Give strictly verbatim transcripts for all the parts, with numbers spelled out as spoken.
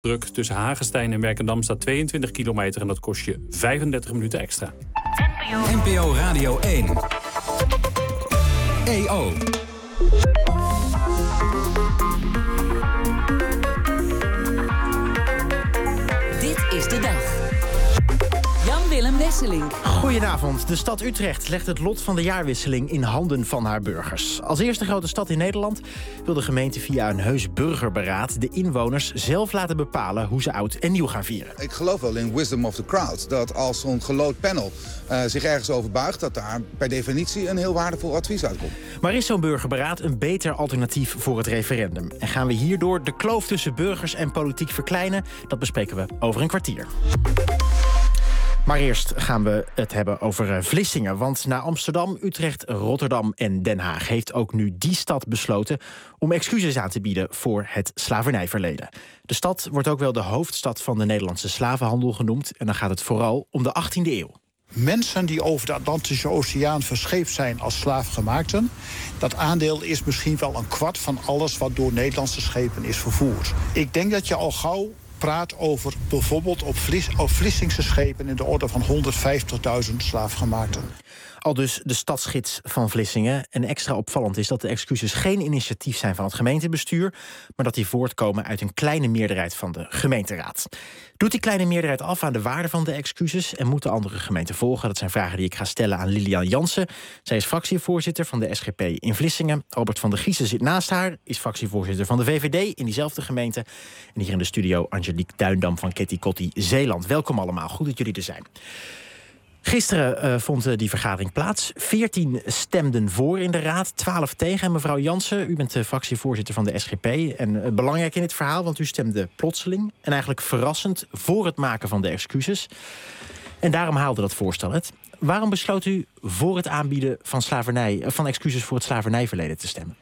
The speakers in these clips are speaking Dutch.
Druk tussen Hagestein en Werkendam staat tweeëntwintig kilometer en dat kost je vijfendertig minuten extra. N P O Radio één. E O. Dit is de dag. Jan-Willem Wesseling. Goedenavond. De stad Utrecht legt het lot van de jaarwisseling in handen van haar burgers. Als eerste grote stad in Nederland wil de gemeente via een heus burgerberaad de inwoners zelf laten bepalen hoe ze oud en nieuw gaan vieren. Ik geloof wel in wisdom of the crowd. Dat als zo'n geloot panel uh, zich ergens over buigt, dat daar per definitie een heel waardevol advies uitkomt. Maar is zo'n burgerberaad een beter alternatief voor het referendum? En gaan we hierdoor de kloof tussen burgers en politiek verkleinen? Dat bespreken we over een kwartier. Maar eerst gaan we het hebben over Vlissingen. Want na Amsterdam, Utrecht, Rotterdam en Den Haag heeft ook nu die stad besloten om excuses aan te bieden voor het slavernijverleden. De stad wordt ook wel de hoofdstad van de Nederlandse slavenhandel genoemd. En dan gaat het vooral om de achttiende eeuw. Mensen die over de Atlantische Oceaan verscheept zijn als slaafgemaakten, dat aandeel is misschien wel een kwart van alles wat door Nederlandse schepen is vervoerd. Ik denk dat je al gauw praat over bijvoorbeeld op, Vlis, op Vlissingse schepen in de orde van honderdvijftigduizend slaafgemaakten. Al dus de stadsgids van Vlissingen. En extra opvallend is dat de excuses geen initiatief zijn van het gemeentebestuur, maar dat die voortkomen uit een kleine meerderheid van de gemeenteraad. Doet die kleine meerderheid af aan de waarde van de excuses en moeten andere gemeenten volgen? Dat zijn vragen die ik ga stellen aan Lilian Jansen. Zij is fractievoorzitter van de S G P in Vlissingen. Albert van der Giezen zit naast haar, is fractievoorzitter van de V V D in diezelfde gemeente. En hier in de studio Angelique Duindam van Ketty Kotti Zeeland. Welkom allemaal, goed dat jullie er zijn. Gisteren uh, vond uh, die vergadering plaats. Veertien stemden voor in de raad, twaalf tegen. En mevrouw Jansen, u bent de fractievoorzitter van de S G P. En uh, belangrijk in dit verhaal, want u stemde plotseling en eigenlijk verrassend voor het maken van de excuses. En daarom haalde dat voorstel het. Waarom besloot u voor het aanbieden van, slavernij, uh, van excuses voor het slavernijverleden te stemmen?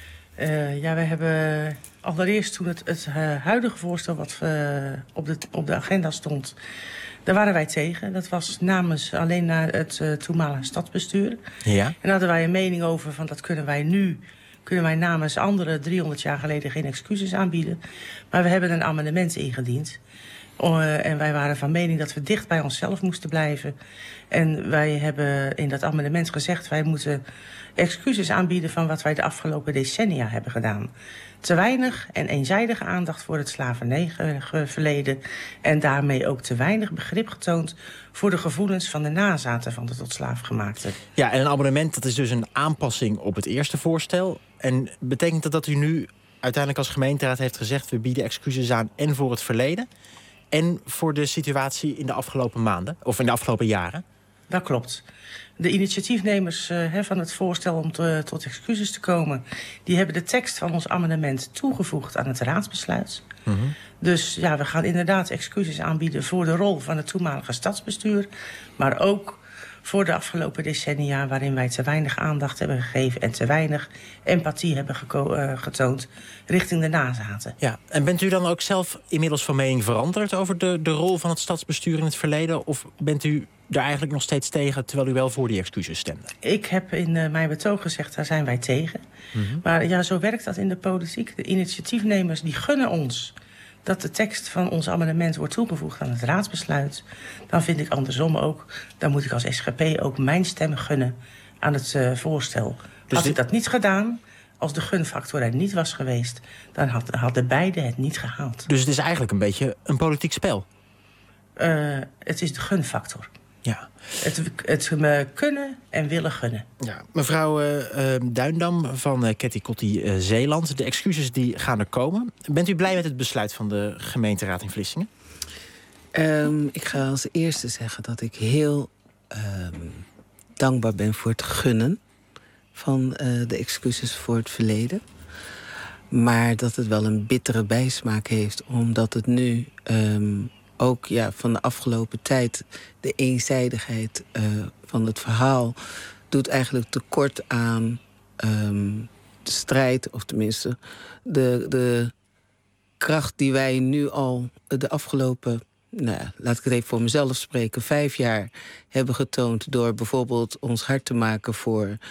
Uh, ja, we hebben allereerst toen het, het uh, huidige voorstel wat uh, op, de, op de agenda stond, daar waren wij tegen. Dat was namens alleen naar het uh, toenmalige stadsbestuur. Ja. En daar hadden wij een mening over van dat kunnen wij nu, kunnen wij namens anderen driehonderd jaar geleden geen excuses aanbieden. Maar we hebben een amendement ingediend. Uh, en wij waren van mening dat we dicht bij onszelf moesten blijven. En wij hebben in dat amendement gezegd, wij moeten excuses aanbieden van wat wij de afgelopen decennia hebben gedaan. Te weinig en eenzijdige aandacht voor het slavernijverleden en daarmee ook te weinig begrip getoond voor de gevoelens van de nazaten van de tot slaafgemaakten. Ja, en een abonnement, dat is dus een aanpassing op het eerste voorstel. En betekent dat dat u nu uiteindelijk als gemeenteraad heeft gezegd, we bieden excuses aan en voor het verleden en voor de situatie in de afgelopen maanden of in de afgelopen jaren? Dat klopt. De initiatiefnemers uh, he, van het voorstel om te, tot excuses te komen, die hebben de tekst van ons amendement toegevoegd aan het raadsbesluit. Mm-hmm. Dus ja, we gaan inderdaad excuses aanbieden voor de rol van het toenmalige stadsbestuur, maar ook voor de afgelopen decennia waarin wij te weinig aandacht hebben gegeven en te weinig empathie hebben geko- uh, getoond richting de nazaten. Ja, en bent u dan ook zelf inmiddels van mening veranderd over de, de rol van het stadsbestuur in het verleden? Of bent u daar eigenlijk nog steeds tegen, terwijl u wel voor die excuses stemde? Ik heb in uh, mijn betoog gezegd, daar zijn wij tegen. Mm-hmm. Maar ja, zo werkt dat in de politiek. De initiatiefnemers die gunnen ons dat de tekst van ons amendement wordt toegevoegd aan het raadsbesluit. Dan vind ik andersom ook, dan moet ik als S G P ook mijn stem gunnen aan het uh, voorstel. Dus had ik dat niet gedaan, als de gunfactor er niet was geweest, dan had, hadden beide het niet gehaald. Dus het is eigenlijk een beetje een politiek spel? Uh, het is de gunfactor. Ja. Het, het uh, kunnen en willen gunnen. Ja. Mevrouw uh, uh, Duindam van uh, Ketty Kotti uh, Zeeland. De excuses die gaan er komen. Bent u blij met het besluit van de gemeenteraad in Vlissingen? Um, ik ga als eerste zeggen dat ik heel um, dankbaar ben voor het gunnen van uh, de excuses voor het verleden. Maar dat het wel een bittere bijsmaak heeft, omdat het nu Um, ook ja, van de afgelopen tijd, de eenzijdigheid uh, van het verhaal doet eigenlijk tekort aan um, de strijd, of tenminste de, de kracht die wij nu al de afgelopen, nou ja, laat ik het even voor mezelf spreken, vijf jaar hebben getoond door bijvoorbeeld ons hard te maken voor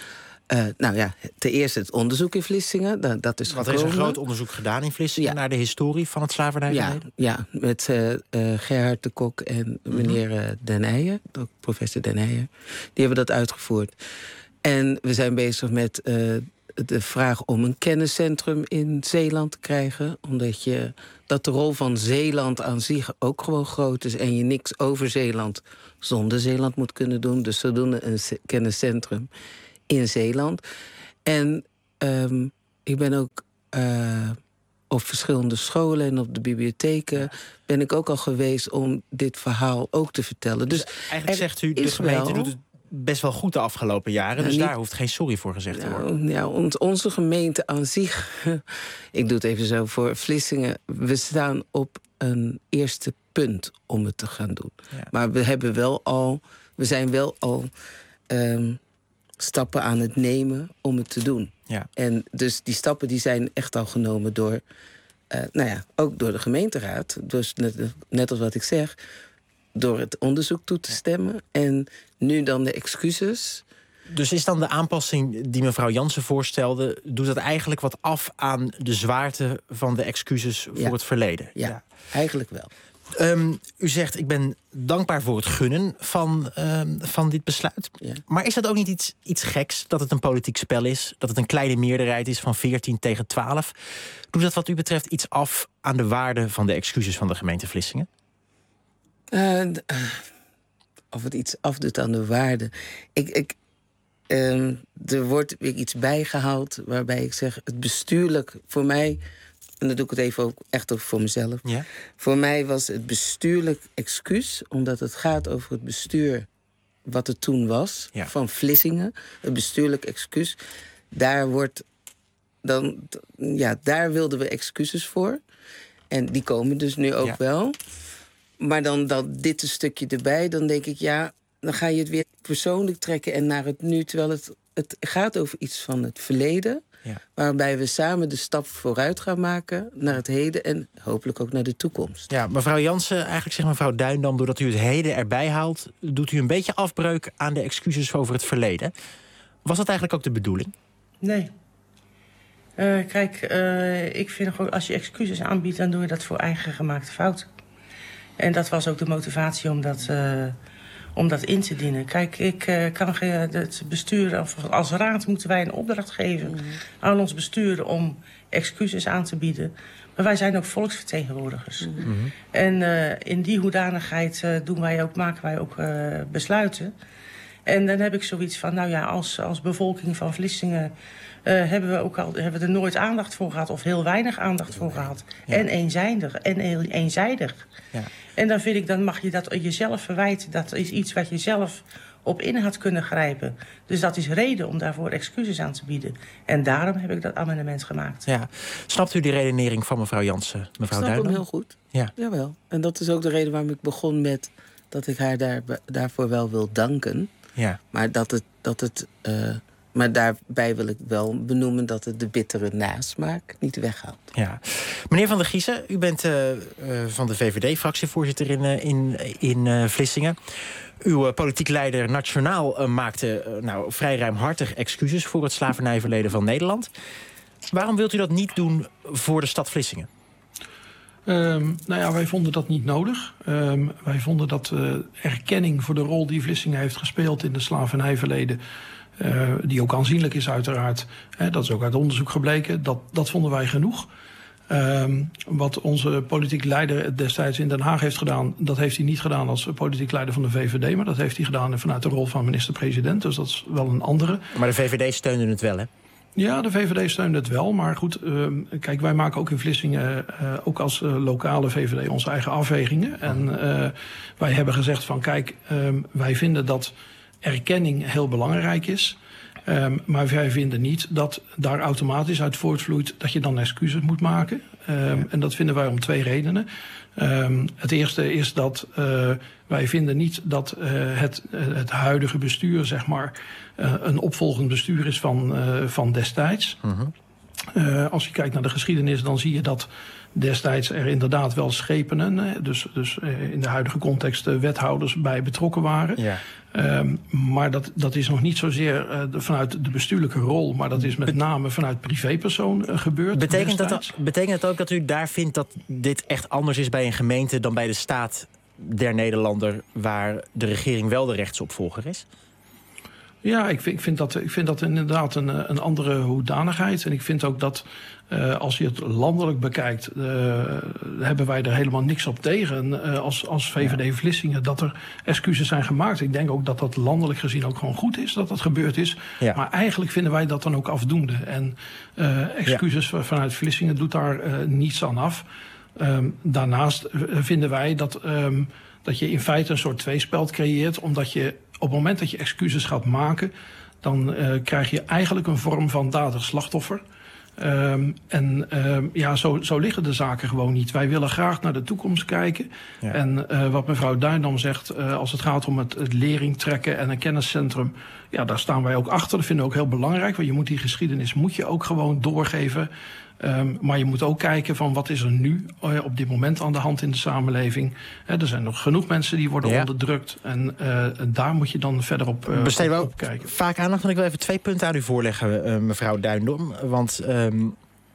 Uh, nou ja, ten eerste het onderzoek in Vlissingen. Dat, dat is Want er is een groot onderzoek gedaan in Vlissingen... Ja. naar de historie van het slavernijverleden. Ja, ja, met uh, uh, Gerhard de Kok en meneer uh, Den Eijer, professor Den Eijer. Die hebben dat uitgevoerd. En we zijn bezig met uh, de vraag om een kenniscentrum in Zeeland te krijgen. Omdat je, dat de rol van Zeeland aan zich ook gewoon groot is... en je niks over Zeeland zonder Zeeland moet kunnen doen. Dus zodoende een kenniscentrum in Zeeland. En um, ik ben ook uh, op verschillende scholen en op de bibliotheken... ben ik ook al geweest om dit verhaal ook te vertellen. Dus, dus eigenlijk zegt u, de gemeente wel, doet het best wel goed de afgelopen jaren... dus niet, daar hoeft geen sorry voor gezegd te worden. Nou, ja, onze gemeente aan zich... ik doe het even zo voor Vlissingen... we staan op een eerste punt om het te gaan doen. Ja. Maar we hebben wel al... we zijn wel al... Um, stappen aan het nemen om het te doen. Ja. En dus die stappen die zijn echt al genomen door... Uh, nou ja, ook door de gemeenteraad. Dus net, net als wat ik zeg... door het onderzoek toe te stemmen. En nu dan de excuses. Dus is dan de aanpassing die mevrouw Jansen voorstelde... doet dat eigenlijk wat af aan de zwaarte van de excuses voor ja. het verleden? Ja, ja, eigenlijk wel. Um, u zegt, ik ben dankbaar voor het gunnen van, um, van dit besluit. Ja. Maar is dat ook niet iets, iets geks, dat het een politiek spel is? Dat het een kleine meerderheid is van veertien tegen twaalf? Doet dat wat u betreft iets af aan de waarde van de excuses van de gemeente Vlissingen? Uh, uh, of het iets afdoet aan de waarde. Ik, ik, uh, er wordt weer iets bijgehaald waarbij ik zeg... het bestuurlijk voor mij... en dan doe ik het even ook echt ook voor mezelf. Ja? Voor mij was het bestuurlijk excuus... omdat het gaat over het bestuur wat er toen was... Ja. van Vlissingen, het bestuurlijk excuus. Daar wordt dan... ja, daar wilden we excuses voor. En die komen dus nu ook ja. wel. Maar dan, dan dit een stukje erbij, dan denk ik... ja, dan ga je het weer persoonlijk trekken en naar het nu... terwijl het, het gaat over iets van het verleden... Ja. Waarbij we samen de stap vooruit gaan maken naar het heden... en hopelijk ook naar de toekomst. Ja, mevrouw Jansen, eigenlijk zegt mevrouw Duindam... doordat u het heden erbij haalt... doet u een beetje afbreuk aan de excuses over het verleden. Was dat eigenlijk ook de bedoeling? Nee. Uh, kijk, uh, ik vind gewoon als je excuses aanbiedt... dan doe je dat voor eigen gemaakte fouten. En dat was ook de motivatie om dat... Uh, om dat in te dienen. Kijk, ik uh, kan het bestuur, of als raad moeten wij een opdracht geven... Mm-hmm. aan ons bestuur om excuses aan te bieden. Maar wij zijn ook volksvertegenwoordigers. Mm-hmm. En uh, in die hoedanigheid uh, doen wij ook, maken wij ook uh, besluiten. En dan heb ik zoiets van, nou ja, als, als bevolking van Vlissingen... Uh, hebben we ook al hebben we er nooit aandacht voor gehad... of heel weinig aandacht voor gehad. Ja. En eenzijdig. En heel eenzijdig. Ja. En dan vind ik, dan mag je dat jezelf verwijten. Dat is iets wat je zelf op in had kunnen grijpen. Dus dat is reden om daarvoor excuses aan te bieden. En daarom heb ik dat amendement gemaakt. Ja. Snapt u die redenering van mevrouw Jansen, mevrouw Duindam? Ik snap hem heel goed. Ja. Jawel. En dat is ook de reden waarom ik begon met... dat ik haar daar, daarvoor wel wil danken. Ja. Maar dat het... Dat het uh, Maar daarbij wil ik wel benoemen dat het de bittere nasmaak niet weghaalt. Ja. Meneer Van der Giezen, u bent uh, uh, van de V V D-fractievoorzitter in, uh, in, in uh, Vlissingen. Uw uh, politiek leider nationaal uh, maakte uh, nou, vrij ruimhartig excuses... voor het slavernijverleden van Nederland. Waarom wilt u dat niet doen voor de stad Vlissingen? Um, nou ja, wij vonden dat niet nodig. Um, wij vonden dat uh, erkenning voor de rol die Vlissingen heeft gespeeld... in de slavernijverleden... Uh, die ook aanzienlijk is uiteraard. Hè, dat is ook uit onderzoek gebleken. Dat, dat vonden wij genoeg. Um, wat onze politiek leider destijds in Den Haag heeft gedaan... dat heeft hij niet gedaan als politiek leider van de V V D... maar dat heeft hij gedaan vanuit de rol van minister-president. Dus dat is wel een andere. Maar de V V D steunde het wel, hè? Ja, de V V D steunde het wel. Maar goed, uh, kijk, wij maken ook in Vlissingen... Uh, ook als uh, lokale V V D onze eigen afwegingen. En uh, wij hebben gezegd van, kijk, uh, wij vinden dat... erkenning heel belangrijk is. Um, maar wij vinden niet dat daar automatisch uit voortvloeit... dat je dan excuses moet maken. Um, ja. En dat vinden wij om twee redenen. Um, het eerste is dat uh, wij vinden niet dat uh, het, uh, het huidige bestuur... zeg maar, uh, een opvolgend bestuur is van, uh, van destijds. Uh-huh. Uh, als je kijkt naar de geschiedenis, dan zie je dat... destijds er inderdaad wel schepenen, dus, dus in de huidige context de wethouders bij betrokken waren. Ja. Um, maar dat, dat is nog niet zozeer uh, de, vanuit de bestuurlijke rol, maar dat is met name vanuit privépersoon uh, gebeurd. Betekent dat, betekent dat ook dat u daar vindt dat dit echt anders is bij een gemeente dan bij de staat der Nederlander, waar de regering wel de rechtsopvolger is? Ja, ik vind, ik vind, dat, ik vind dat inderdaad een, een andere hoedanigheid. En ik vind ook dat uh, als je het landelijk bekijkt, uh, hebben wij er helemaal niks op tegen. Uh, als, als V V D Vlissingen dat er excuses zijn gemaakt. Ik denk ook dat dat landelijk gezien ook gewoon goed is dat dat gebeurd is. Ja. Maar eigenlijk vinden wij dat dan ook afdoende. En uh, excuses ja. vanuit Vlissingen doet daar uh, niets aan af. Um, daarnaast vinden wij dat, um, dat je in feite een soort tweespeld creëert, omdat je op het moment dat je excuses gaat maken, dan uh, krijg je eigenlijk een vorm van dader-slachtoffer. Um, en um, ja, zo, zo liggen de zaken gewoon niet. Wij willen graag naar de toekomst kijken. Ja. En uh, wat mevrouw Duindam zegt, uh, als het gaat om het, het lering trekken en een kenniscentrum, ja, daar staan wij ook achter. Dat vinden we ook heel belangrijk, want je moet die geschiedenis moet je ook gewoon doorgeven. Um, maar je moet ook kijken van wat is er nu uh, op dit moment aan de hand in de samenleving. He, er zijn nog genoeg mensen die worden ja. onderdrukt. En uh, daar moet je dan verder op, uh, Besteden we op, ook op kijken. Vaak aandacht, en ik wil even twee punten aan u voorleggen, uh, mevrouw Duindam. Want um,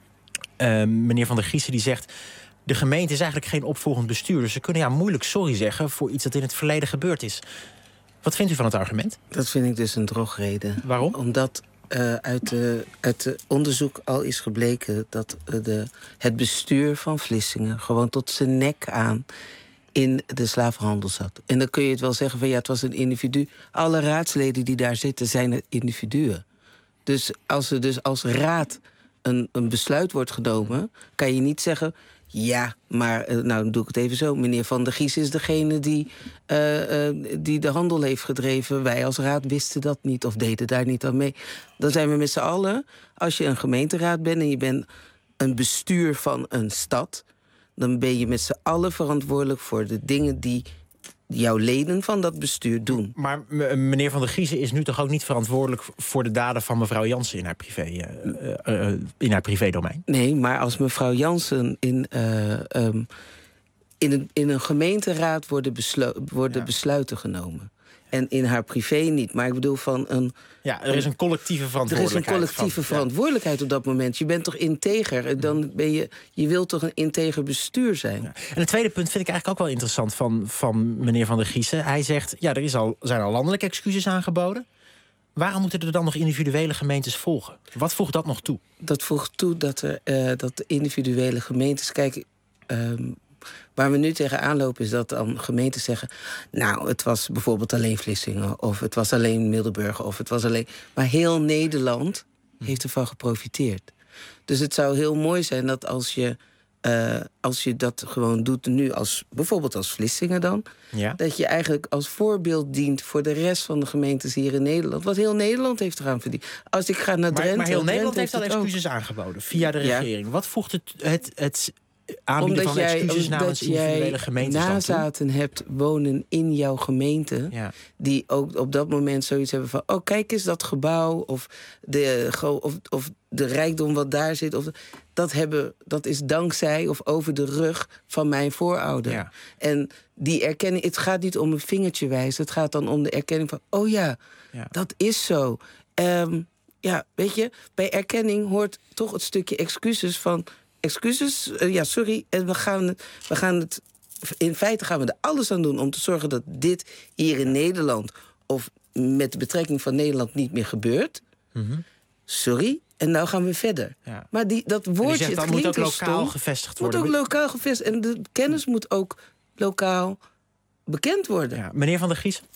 uh, meneer Van der Giezen die zegt, de gemeente is eigenlijk geen opvolgend bestuur. Dus ze kunnen ja moeilijk sorry zeggen voor iets dat in het verleden gebeurd is. Wat vindt u van het argument? Dat vind ik dus een drogreden. Waarom? Omdat Uh, uit, de, uit de onderzoek al is gebleken dat uh, de, het bestuur van Vlissingen gewoon tot zijn nek aan in de slavenhandel zat. En dan kun je het wel zeggen van ja, het was een individu. Alle raadsleden die daar zitten zijn individuen. Dus als er dus als raad een, een besluit wordt genomen, kan je niet zeggen, ja, maar uh, nou dan doe ik het even zo. Meneer Van der Giezen is degene die, uh, uh, die de handel heeft gedreven. Wij als raad wisten dat niet of deden daar niet aan mee. Dan zijn we met z'n allen, als je een gemeenteraad bent en je bent een bestuur van een stad, dan ben je met z'n allen verantwoordelijk voor de dingen die jouw leden van dat bestuur doen. Maar meneer Van der Giezen is nu toch ook niet verantwoordelijk voor de daden van mevrouw Jansen in haar privé, uh, uh, in haar privédomein? Nee, maar als mevrouw Jansen in, uh, um, in, een, in een gemeenteraad worden, beslu- worden ja. besluiten genomen. En in haar privé niet. Maar ik bedoel van een... Ja, er is een collectieve verantwoordelijkheid. Er is een collectieve van, verantwoordelijkheid ja. op dat moment. Je bent toch integer? Dan ben je, je wilt toch een integer bestuur zijn? Ja. En het tweede punt vind ik eigenlijk ook wel interessant van, van meneer Van der Giezen. Hij zegt, ja, er is al, zijn al landelijke excuses aangeboden. Waarom moeten er dan nog individuele gemeentes volgen? Wat voegt dat nog toe? Dat voegt toe dat, er, uh, dat de individuele gemeentes... Kijk, um, waar we nu tegenaan lopen is dat dan gemeentes zeggen, nou, het was bijvoorbeeld alleen Vlissingen, of het was alleen Middelburg, of het was alleen... Maar heel Nederland heeft ervan geprofiteerd. Dus het zou heel mooi zijn dat als je, uh, als je dat gewoon doet nu, als, bijvoorbeeld als Vlissingen dan, ja. dat je eigenlijk als voorbeeld dient voor de rest van de gemeentes hier in Nederland. Wat heel Nederland heeft eraan verdiend. Als ik ga naar Drenthe... Maar, maar heel Nederland heeft, heeft al excuses ook aangeboden, via de regering. Ja. Wat voegt het... het, het aanbieden omdat van jij, excuses namens individuele gemeentes nazaten hebt wonen in jouw gemeente, ja. die ook op dat moment zoiets hebben van, oh, kijk eens dat gebouw, of de, of, of de rijkdom wat daar zit, of, dat, hebben, dat is dankzij of over de rug van mijn voorouder. Ja. En die erkenning, het gaat niet om een vingertje wijzen, het gaat dan om de erkenning van, oh ja, ja. dat is zo. Um, ja, weet je, bij erkenning hoort toch het stukje excuses van, excuses, uh, ja, sorry, en we gaan, het, we gaan het... In feite gaan we er alles aan doen om te zorgen dat dit hier in Nederland, of met de betrekking van Nederland, niet meer gebeurt. Mm-hmm. Sorry, en nou gaan we verder. Ja. Maar die, dat woordje, zegt, het moet ook lokaal stom, gevestigd worden. Moet ook lokaal gevestigd. En de kennis moet ook lokaal bekend worden. Ja. Meneer Van der Giezen?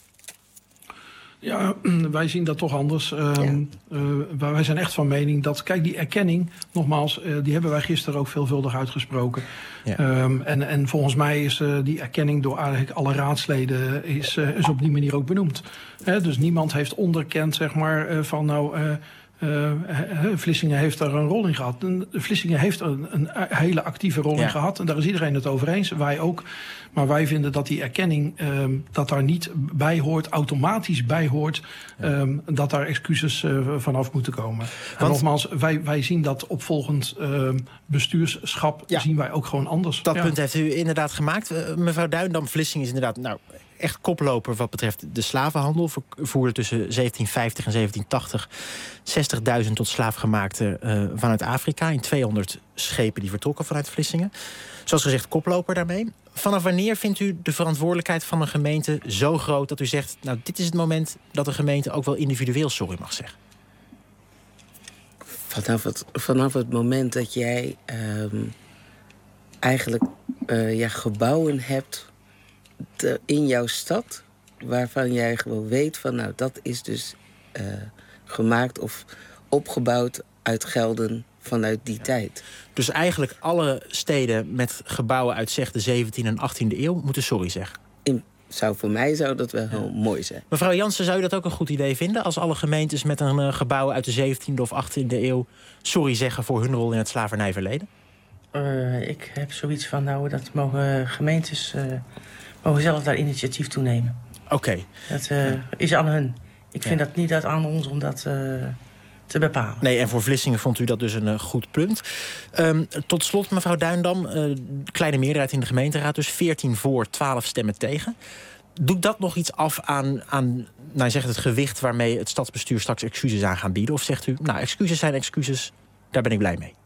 Ja, wij zien dat toch anders. Um, ja. uh, wij zijn echt van mening dat... Kijk, die erkenning, nogmaals, uh, die hebben wij gisteren ook veelvuldig uitgesproken. Ja. Um, en, en volgens mij is uh, die erkenning door eigenlijk alle raadsleden is, uh, is op die manier ook benoemd. He, dus niemand heeft onderkend, zeg maar, uh, van nou... Uh, Uh, Vlissingen heeft daar een rol in gehad. Vlissingen heeft een, een hele actieve rol ja. in gehad. En daar is iedereen het over eens. Wij ook. Maar wij vinden dat die erkenning, um, dat daar niet bij hoort, automatisch bij hoort, um, dat daar excuses uh, vanaf moeten komen. Want, en nogmaals, wij, wij zien dat opvolgend um, bestuurschap ja. zien wij ook gewoon anders. Dat ja. punt heeft u inderdaad gemaakt. Uh, mevrouw Duindam-Vlissingen is inderdaad nou, echt koploper wat betreft de slavenhandel. Voerde tussen zeventien vijftig en zeventien tachtig zestigduizend tot slaafgemaakten uh, vanuit Afrika in tweehonderd schepen die vertrokken vanuit Vlissingen. Zoals gezegd, koploper daarmee. Vanaf wanneer vindt u de verantwoordelijkheid van een gemeente zo groot dat u zegt, nou, dit is het moment dat een gemeente ook wel individueel sorry mag zeggen? Vanaf het, vanaf het moment dat jij um, eigenlijk uh, ja, gebouwen hebt de, in jouw stad, waarvan jij gewoon weet van, nou, dat is dus uh, gemaakt of opgebouwd uit gelden vanuit die tijd. Dus eigenlijk alle steden met gebouwen uit zeg de zeventiende en achttiende eeuw moeten sorry zeggen? In, zou, voor mij zou dat wel heel ja. mooi zijn. Mevrouw Jansen, zou u dat ook een goed idee vinden? Als alle gemeentes met een uh, gebouw uit de zeventiende of achttiende eeuw sorry zeggen voor hun rol in het slavernijverleden? Uh, ik heb zoiets van, nou, dat mogen gemeentes uh, mogen zelf daar initiatief toe nemen. Oké. Okay. Dat uh, ja. is aan hun. Ik vind ja. dat niet dat aan ons om dat uh, te bepalen. Nee, en voor Vlissingen vond u dat dus een uh, goed punt. Um, tot slot, mevrouw Duindam, uh, kleine meerderheid in de gemeenteraad, dus veertien voor, twaalf stemmen tegen. Doet dat nog iets af aan, aan nou, zeg het gewicht waarmee het stadsbestuur straks excuses aan gaan bieden? Of zegt u, nou, excuses zijn excuses, daar ben ik blij mee?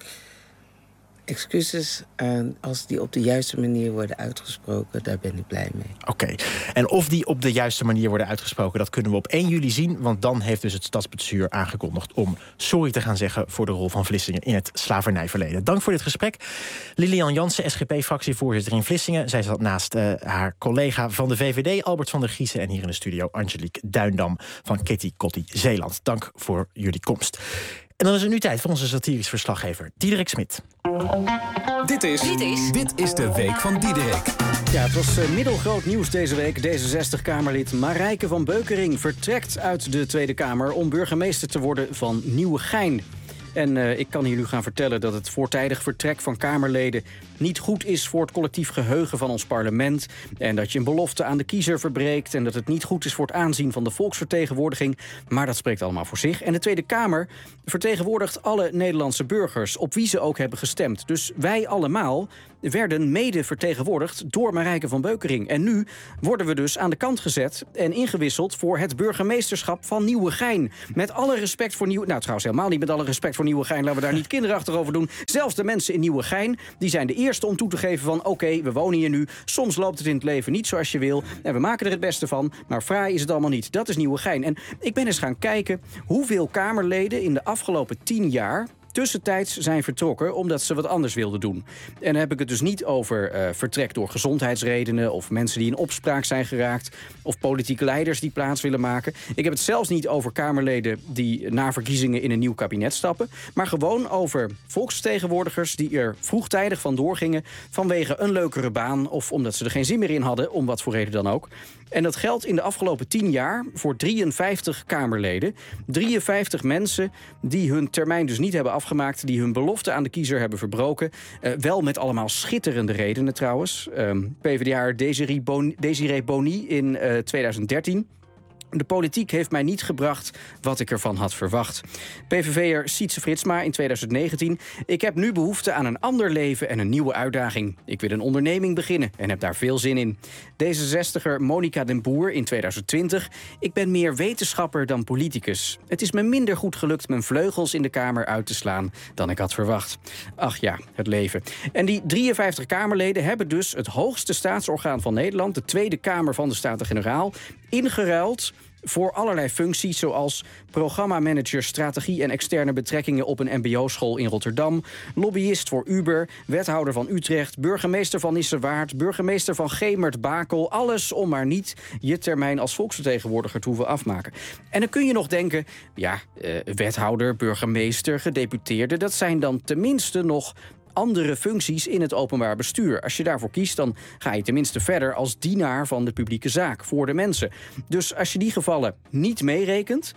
Excuses, uh, als die op de juiste manier worden uitgesproken, daar ben ik blij mee. Oké, okay. En of die op de juiste manier worden uitgesproken, dat kunnen we op één juli zien. Want dan heeft dus het stadsbestuur aangekondigd om sorry te gaan zeggen voor de rol van Vlissingen in het slavernijverleden. Dank voor dit gesprek. Lilian Jansen, S G P-fractievoorzitter in Vlissingen. Zij zat naast uh, haar collega van de V V D, Albert van der Giezen. En hier in de studio Angelique Duindam van Kitty Kotti Zeeland. Dank voor jullie komst. En dan is het nu tijd voor onze satirisch verslaggever Diederik Smit. Dit is, dit is, dit is de Week van Diederik. Ja, het was uh, middelgroot nieuws deze week. D zesenzestig-Kamerlid Marijke van Beukering vertrekt uit de Tweede Kamer om burgemeester te worden van Nieuwegein. En uh, ik kan hier nu gaan vertellen dat het voortijdig vertrek van Kamerleden niet goed is voor het collectief geheugen van ons parlement. En dat je een belofte aan de kiezer verbreekt. En dat het niet goed is voor het aanzien van de volksvertegenwoordiging. Maar dat spreekt allemaal voor zich. En de Tweede Kamer vertegenwoordigt alle Nederlandse burgers, op wie ze ook hebben gestemd. Dus wij allemaal werden mede vertegenwoordigd door Marijke van Beukering. En nu worden we dus aan de kant gezet en ingewisseld voor het burgemeesterschap van Nieuwegein. Met alle respect voor Nieuw... Nou, trouwens helemaal niet met alle respect voor Nieuwegein. Laten we daar niet kinderachtig over doen. Zelfs de mensen in Nieuwegein, die zijn de eerste om toe te geven van oké, okay, we wonen hier nu. Soms loopt het in het leven niet zoals je wil. En we maken er het beste van. Maar fraai is het allemaal niet. Dat is Nieuwegein. En ik ben eens gaan kijken hoeveel Kamerleden in de afgelopen tien jaar tussentijds zijn vertrokken omdat ze wat anders wilden doen. En dan heb ik het dus niet over uh, vertrek door gezondheidsredenen of mensen die in opspraak zijn geraakt of politieke leiders die plaats willen maken. Ik heb het zelfs niet over Kamerleden die na verkiezingen in een nieuw kabinet stappen, maar gewoon over volksvertegenwoordigers die er vroegtijdig vandoor gingen vanwege een leukere baan of omdat ze er geen zin meer in hadden, om wat voor reden dan ook. En dat geldt in de afgelopen tien jaar voor drieënvijftig Kamerleden. drieënvijftig mensen die hun termijn dus niet hebben afgemaakt, die hun belofte aan de kiezer hebben verbroken. Uh, wel met allemaal schitterende redenen trouwens. Um, P v d A'er Desiree Boni, Desiree Boni in uh, tweeduizend dertien. De politiek heeft mij niet gebracht wat ik ervan had verwacht. P V V'er Sietse Fritsma in tweeduizend negentien. Ik heb nu behoefte aan een ander leven en een nieuwe uitdaging. Ik wil een onderneming beginnen en heb daar veel zin in. D zesenzestiger Monica den Boer in tweeduizend twintig. Ik ben meer wetenschapper dan politicus. Het is me minder goed gelukt mijn vleugels in de Kamer uit te slaan dan ik had verwacht. Ach ja, het leven. En die drieënvijftig Kamerleden hebben dus het hoogste staatsorgaan van Nederland, de Tweede Kamer van de Staten-Generaal, ingeruild voor allerlei functies zoals programmamanager strategie en externe betrekkingen op een mbo-school in Rotterdam, lobbyist voor Uber, wethouder van Utrecht, burgemeester van Nissewaard, burgemeester van Gemert-Bakel. Alles om maar niet je termijn als volksvertegenwoordiger te hoeven afmaken. En dan kun je nog denken, ja, uh, wethouder, burgemeester, gedeputeerde, dat zijn dan tenminste nog andere functies in het openbaar bestuur. Als je daarvoor kiest, dan ga je tenminste verder als dienaar van de publieke zaak voor de mensen. Dus als je die gevallen niet meerekent,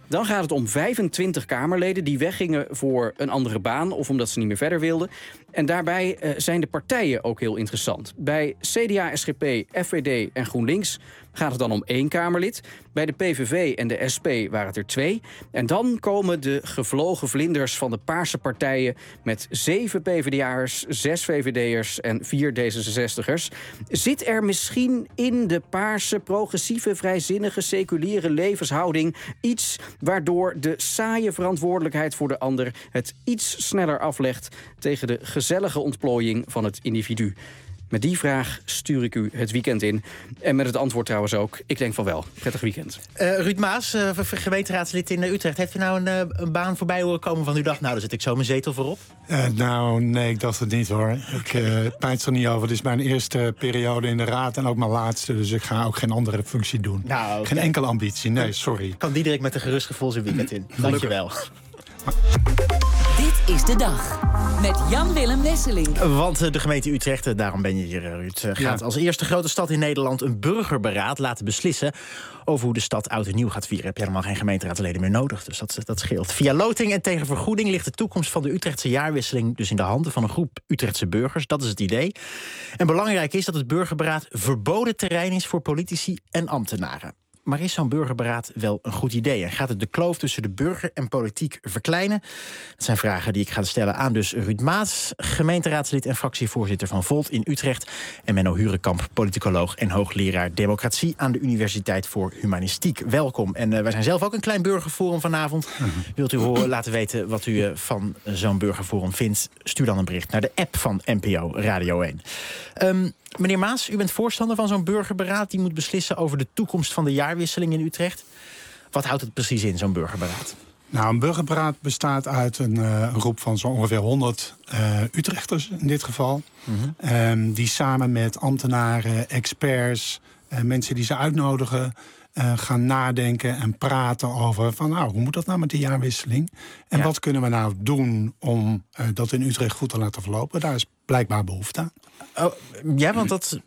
Dan gaat het om vijfentwintig Kamerleden die weggingen voor een andere baan of omdat ze niet meer verder wilden. En daarbij uh, zijn de partijen ook heel interessant. Bij C D A, S G P, F V D en GroenLinks gaat het dan om één Kamerlid. Bij de P V V en de S P waren het er twee. En dan komen de gevlogen vlinders van de Paarse partijen met zeven P V D'ers, zes V V D'ers en vier D zesenzestigers. Zit er misschien in de Paarse, progressieve, vrijzinnige, seculiere levenshouding iets waardoor de saaie verantwoordelijkheid voor de ander het iets sneller aflegt tegen de gezellige ontplooiing van het individu? Met die vraag stuur ik u het weekend in. En met het antwoord trouwens ook. Ik denk van wel. Prettig weekend. Uh, Ruud Maas, uh, gemeenteraadslid in Utrecht. Heeft u nou een, uh, een baan voorbij horen komen van u dacht... nou, daar zit ik zo mijn zetel voor op? Uh, nou, nee, ik dacht het niet hoor. Ik uh, pijns er niet over. Dit is mijn eerste periode in de raad en ook mijn laatste. Dus ik ga ook geen andere functie doen. Nou, okay. Geen enkele ambitie. Nee, sorry. Kan die direct met een gerust gevoel zijn weekend in. Dank je wel. Dit is de dag. Met Jan-Willem Wesseling. Want de gemeente Utrecht, daarom ben je hier, Ruud, gaat ja. als eerste grote stad in Nederland een burgerberaad laten beslissen over hoe de stad oud en nieuw gaat vieren. Heb je helemaal geen gemeenteraadsleden meer nodig, dus dat, dat scheelt. Via loting en tegen vergoeding ligt de toekomst van de Utrechtse jaarwisseling dus in de handen van een groep Utrechtse burgers. Dat is het idee. En belangrijk is dat het burgerberaad verboden terrein is voor politici en ambtenaren. Maar is zo'n burgerberaad wel een goed idee? En gaat het de kloof tussen de burger en politiek verkleinen? Dat zijn vragen die ik ga stellen aan dus Ruud Maas, gemeenteraadslid en fractievoorzitter van Volt in Utrecht, en Menno Hurenkamp, politicoloog en hoogleraar democratie aan de Universiteit voor Humanistiek. Welkom. En uh, wij zijn zelf ook een klein burgerforum vanavond. Mm-hmm. Wilt u horen, laten weten wat u uh, van zo'n burgerforum vindt? Stuur dan een bericht naar de app van N P O Radio één. Um, Meneer Maas, u bent voorstander van zo'n burgerberaad die moet beslissen over de toekomst van de jaarwisseling in Utrecht. Wat houdt het precies in, zo'n burgerberaad? Nou, een burgerberaad bestaat uit een, uh, een groep van zo ongeveer honderd uh, Utrechters in dit geval. Mm-hmm. Um, die samen met ambtenaren, experts, uh, mensen die ze uitnodigen, Uh, gaan nadenken en praten over van nou, hoe moet dat nou met de jaarwisseling? En ja. wat kunnen we nou doen om uh, dat in Utrecht goed te laten verlopen? Daar is blijkbaar behoefte aan. Oh, ja, want dat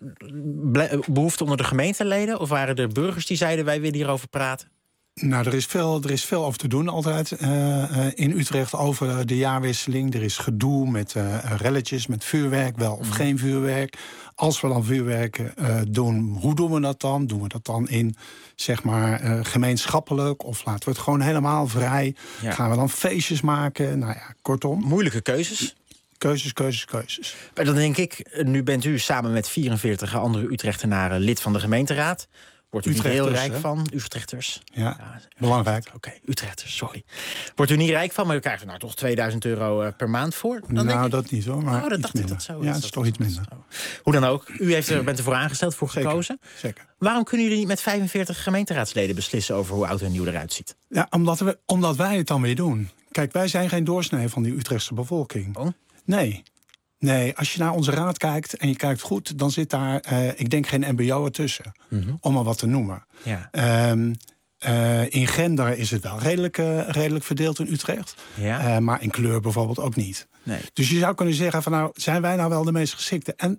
behoefte onder de gemeenteleden? Of waren er burgers die zeiden wij willen hierover praten? Nou, er is veel, er is veel over te doen altijd uh, uh, in Utrecht over de jaarwisseling. Er is gedoe met uh, relletjes, met vuurwerk, wel of mm. geen vuurwerk. Als we dan vuurwerk uh, doen, hoe doen we dat dan? Doen we dat dan in, zeg maar, uh, gemeenschappelijk? Of laten we het gewoon helemaal vrij? Ja. Gaan we dan feestjes maken? Nou ja, kortom. Moeilijke keuzes. Keuzes, keuzes, keuzes. Maar dan denk ik, nu bent u samen met vierenveertig andere Utrechtenaren lid van de gemeenteraad. Wordt u niet heel rijk hè? van, Utrechters? Ja, ja belangrijk. Oké, okay, Utrechters, sorry. Wordt u niet rijk van, maar u krijgt er nou toch tweeduizend euro uh, per maand voor? Dan nou, dat niet hoor, maar oh, dat iets dacht minder. Ik dat zo, ja, dat het is toch iets minder. Zo. Hoe dan ook, u heeft er, bent ervoor aangesteld, voor gekozen. Zeker, zeker. Waarom kunnen jullie niet met vijfenveertig gemeenteraadsleden beslissen over hoe oud en nieuw eruit ziet? Ja, omdat, we, omdat wij het dan weer doen. Kijk, wij zijn geen doorsnee van die Utrechtse bevolking. Oh? Nee. Nee, als je naar onze raad kijkt en je kijkt goed, dan zit daar, uh, ik denk, geen M B O ertussen. Mm-hmm. Om maar wat te noemen. Ja. Um, uh, in gender is het wel redelijk, uh, redelijk verdeeld in Utrecht. Ja. Uh, maar in kleur bijvoorbeeld ook niet. Nee. Dus je zou kunnen zeggen van nou, zijn wij nou wel de meest geschikte? En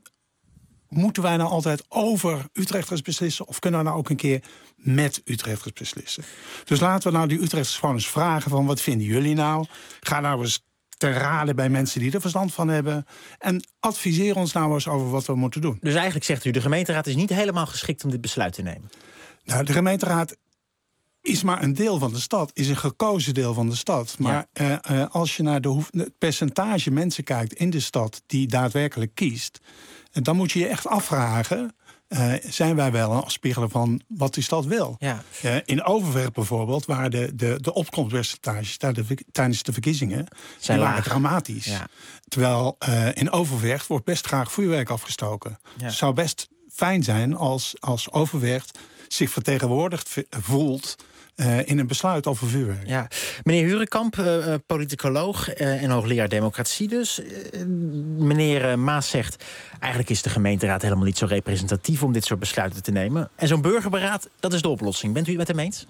moeten wij nou altijd over Utrechters beslissen? Of kunnen we nou ook een keer met Utrechters beslissen? Dus laten we nou die Utrechters gewoon eens vragen van wat vinden jullie nou? Ga nou eens ter rade bij mensen die er verstand van hebben. En adviseer ons nou eens over wat we moeten doen. Dus eigenlijk zegt u, de gemeenteraad is niet helemaal geschikt om dit besluit te nemen? Nou, de gemeenteraad is maar een deel van de stad. Is een gekozen deel van de stad. Maar ja. uh, uh, als je naar de hoef- het percentage mensen kijkt in de stad die daadwerkelijk kiest, dan moet je je echt afvragen, Uh, zijn wij wel een afspiegelen van wat die stad wil. Ja. Uh, in Overvecht bijvoorbeeld, waar de, de, de opkomstpercentages tijdens de verkiezingen zijn waren dramatisch. Ja. Terwijl uh, in Overvecht wordt best graag vuurwerk afgestoken. Ja. Het zou best fijn zijn als, als Overvecht zich vertegenwoordigd voelt Uh, in een besluit over vuurwerk. Ja. Meneer Hurenkamp, uh, politicoloog uh, en hoogleraar democratie dus. Uh, meneer uh, Maas zegt, eigenlijk is de gemeenteraad helemaal niet zo representatief om dit soort besluiten te nemen. En zo'n burgerberaad, dat is de oplossing. Bent u het met hem eens?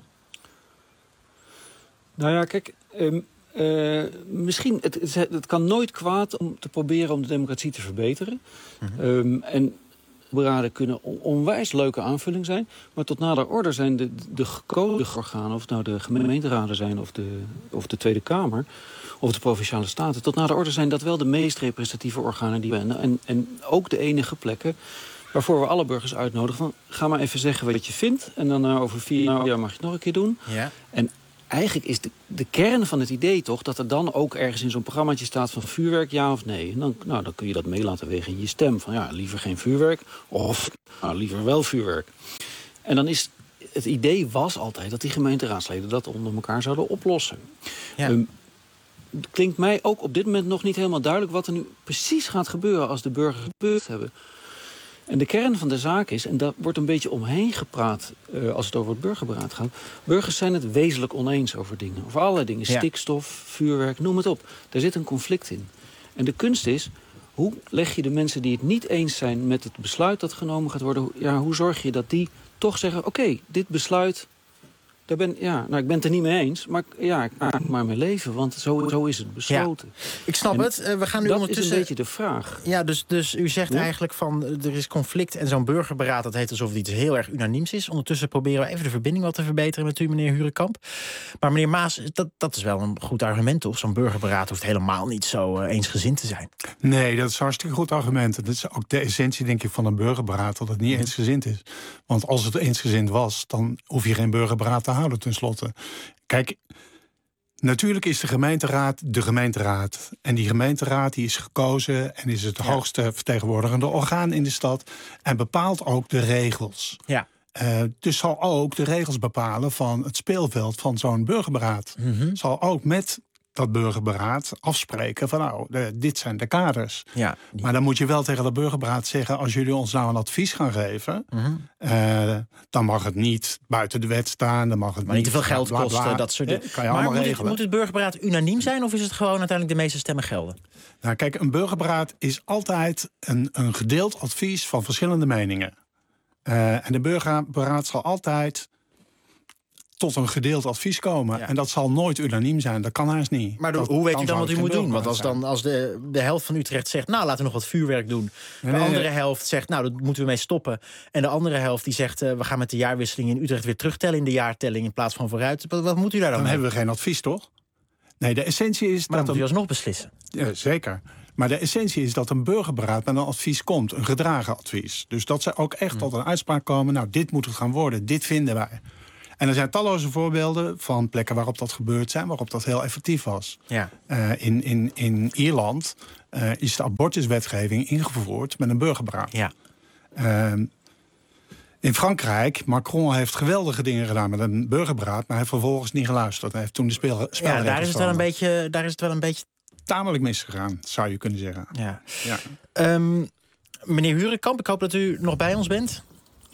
Nou ja, kijk, um, uh, misschien, het, het, het kan nooit kwaad om te proberen om de democratie te verbeteren. Mm-hmm. Um, en beraden kunnen on- onwijs leuke aanvulling zijn. Maar tot nader orde zijn de, de gekozen organen, of het nou de gemeenteraden zijn of de, of de Tweede Kamer of de Provinciale Staten, tot nader orde zijn dat wel de meest representatieve organen die we hebben. En, en ook de enige plekken waarvoor we alle burgers uitnodigen van, ga maar even zeggen wat je vindt. En dan uh, over vier jaar mag je het nog een keer doen. Ja. En eigenlijk is de, de kern van het idee toch dat er dan ook ergens in zo'n programmaatje staat van vuurwerk, ja of nee. En dan, nou, dan kun je dat mee laten wegen in je stem. Van ja, liever geen vuurwerk of nou, liever wel vuurwerk. En dan is het idee was altijd dat die gemeenteraadsleden dat onder elkaar zouden oplossen. Ja. Um, het klinkt mij ook op dit moment nog niet helemaal duidelijk wat er nu precies gaat gebeuren als de burgers gebeurd hebben. En de kern van de zaak is, en daar wordt een beetje omheen gepraat uh, als het over het burgerberaad gaat. Burgers zijn het wezenlijk oneens over dingen. Over allerlei dingen. Ja. Stikstof, vuurwerk, noem het op. Daar zit een conflict in. En de kunst is, hoe leg je de mensen die het niet eens zijn met het besluit dat genomen gaat worden, ja, hoe zorg je dat die toch zeggen, oké, okay, dit besluit, daar ben, ja, nou, ik ben het er niet mee eens, maar ja, ik maak maar mijn leven, want zo, zo is het besloten. Ja, ik snap en het. Uh, we gaan nu dat ondertussen... is een beetje de vraag. Ja, dus, dus u zegt ja? eigenlijk van er is conflict en zo'n burgerberaad, dat heet alsof het iets heel erg unaniems is. Ondertussen proberen we even de verbinding wat te verbeteren met u, meneer Hurenkamp. Maar meneer Maas, dat, dat is wel een goed argument, toch? Zo'n burgerberaad hoeft helemaal niet zo uh, eensgezind te zijn. Nee, dat is een hartstikke goed argument. Dat is ook de essentie, denk ik, van een burgerberaad, dat het niet eensgezind is. Want als het eensgezind was, dan hoef je geen burgerberaad te houden, tenslotte. Kijk, natuurlijk is de gemeenteraad de gemeenteraad. En die gemeenteraad die is gekozen en is het ja. hoogste vertegenwoordigende orgaan in de stad. En bepaalt ook de regels. Ja. Uh, dus zal ook de regels bepalen van het speelveld van zo'n burgerberaad. Mm-hmm. Zal ook met dat burgerberaad afspreken van nou, de, dit zijn de kaders. Ja, die... Maar dan moet je wel tegen dat burgerberaad zeggen, als jullie ons nou een advies gaan geven, mm-hmm. uh, dan mag het niet buiten de wet staan, dan mag het maar niet te veel geld bla, bla, bla. kosten, dat soort dingen. Kan je maar allemaal moet regelen. Het, moet het burgerberaad unaniem zijn of is het gewoon uiteindelijk de meeste stemmen gelden? Nou, kijk, een burgerberaad is altijd een, een gedeeld advies van verschillende meningen. Uh, en de burgerberaad zal altijd tot een gedeeld advies komen. Ja. En dat zal nooit unaniem zijn. Dat kan haast niet. Maar dat, hoe weet u dan wat u moet doen? Want als, dan, als de, de helft van Utrecht zegt, nou, laten we nog wat vuurwerk doen. De nee, andere nee. helft zegt, nou, daar moeten we mee stoppen. En de andere helft die zegt, uh, we gaan met de jaarwisseling in Utrecht weer terugtellen in de jaartelling in plaats van vooruit. Wat, wat moet u daar dan Dan mee? hebben we geen advies, toch? Nee, de essentie is maar dat... dan moet u een... alsnog beslissen. Ja, zeker. Maar de essentie is dat een burgerberaad met een advies komt. Een gedragen advies. Dus dat ze ook echt mm. tot een uitspraak komen. Nou, dit moet het gaan worden. Dit vinden wij. En er zijn talloze voorbeelden van plekken waarop dat gebeurd zijn. Waarop dat heel effectief was. Ja. Uh, in, in, in Ierland uh, is de abortuswetgeving ingevoerd met een burgerberaad. Ja. Uh, in Frankrijk, Macron heeft geweldige dingen gedaan met een burgerberaad. Maar hij heeft vervolgens niet geluisterd. Hij heeft toen de speel, spelregels ja, daar is het wel een beetje, daar is het wel een beetje tamelijk misgegaan, zou je kunnen zeggen. Ja. Ja. Um, meneer Hurenkamp, ik hoop dat u nog bij ons bent.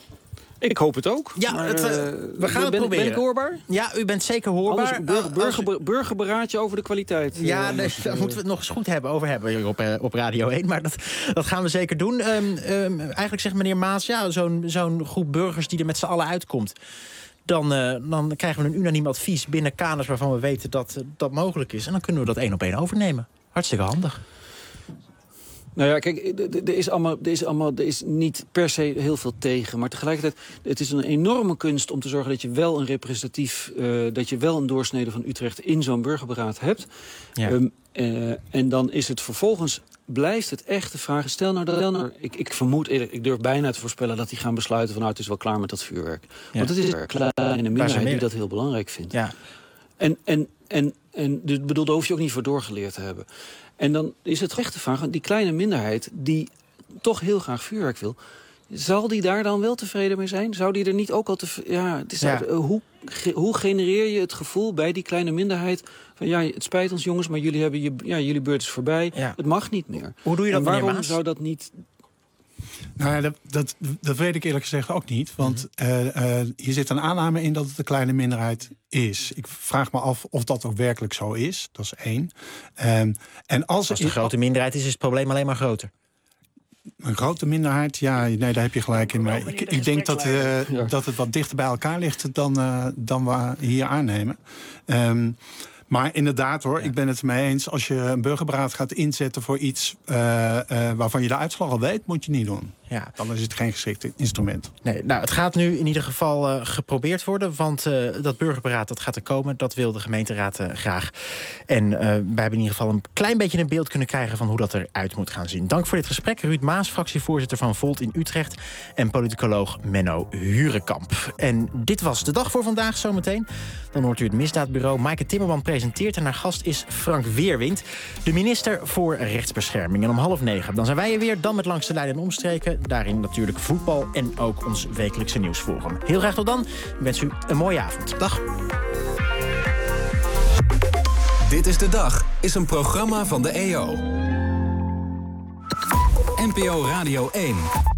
Ik hoop het ook. Ja, maar, het, uh, we gaan het ben, proberen. Ben ik hoorbaar? Ja, u bent zeker hoorbaar. Anders burger, burger, burgerberaadje over de kwaliteit. Ja, uh, nee, daar moeten we het nog eens goed hebben, over hebben hier op, uh, op Radio één. Maar dat, dat gaan we zeker doen. Um, um, eigenlijk zegt meneer Maas, ja, zo'n zo'n groep burgers die er met z'n allen uitkomt. Dan, uh, dan krijgen we een unaniem advies binnen kaders waarvan we weten dat uh, dat mogelijk is. En dan kunnen we dat één op één overnemen. Hartstikke handig. Nou ja, kijk, er is, allemaal, er, is allemaal, er is niet per se heel veel tegen. Maar tegelijkertijd, het is een enorme kunst om te zorgen dat je wel een representatief... Uh, dat je wel een doorsnede van Utrecht in zo'n burgerberaad hebt. Ja. Um, uh, en dan is het vervolgens... blijft het echt de vraag. Stel nou dat... Stel nou, ik, ik vermoed, ik durf bijna te voorspellen... dat die gaan besluiten van nou, het is wel klaar met dat vuurwerk. Ja. Want het is een kleine minderheid die dat heel belangrijk vindt. Ja. En, en, en, en dus, bedoel, daar hoef je ook niet voor doorgeleerd te hebben. En dan is het echt de vraag, die kleine minderheid... die toch heel graag vuurwerk wil... zal die daar dan wel tevreden mee zijn? Zou die er niet ook al te... Ja, het is ja. Uh, hoe, ge, hoe genereer je het gevoel bij die kleine minderheid... van ja, het spijt ons jongens, maar jullie, hebben je, ja, jullie beurt is voorbij. Ja. Het mag niet meer. Hoe doe je dat, en waarom Maas? zou dat niet... Nou ja, dat, dat, dat weet ik eerlijk gezegd ook niet. Want uh, uh, hier zit een aanname in dat het een kleine minderheid is. Ik vraag me af of dat ook werkelijk zo is. Dat is één. Um, en als, als het een grote minderheid is, is het probleem alleen maar groter. Een grote minderheid, ja, nee, daar heb je gelijk in. Maar ik, ik denk dat, uh, ja. dat het wat dichter bij elkaar ligt dan, uh, dan we hier aannemen. Um, Maar inderdaad hoor, ja. ik ben het ermee eens. Als je een burgerberaad gaat inzetten voor iets uh, uh, waarvan je de uitslag al weet, moet je niet doen. Ja. Dan is het geen geschikt instrument. Nee, nou, het gaat nu in ieder geval uh, geprobeerd worden. Want uh, dat burgerberaad dat gaat er komen. Dat wil de gemeenteraad uh, graag. En uh, wij hebben in ieder geval een klein beetje een beeld kunnen krijgen van hoe dat eruit moet gaan zien. Dank voor dit gesprek. Ruud Maas, fractievoorzitter van Volt in Utrecht. En politicoloog Menno Hurenkamp. En dit was de dag voor vandaag zometeen. Dan hoort u het Misdaadbureau. Maaike Timmerman presenteert en haar gast is Frank Weerwind, de minister voor Rechtsbescherming. En om half negen dan zijn wij er weer. Dan met Langs de Lijn en Omstreken. Daarin natuurlijk voetbal en ook ons wekelijkse nieuwsforum. Heel graag tot dan. Ik wens u een mooie avond. Dag. Dit is de Dag is een programma van de E O. N P O Radio één.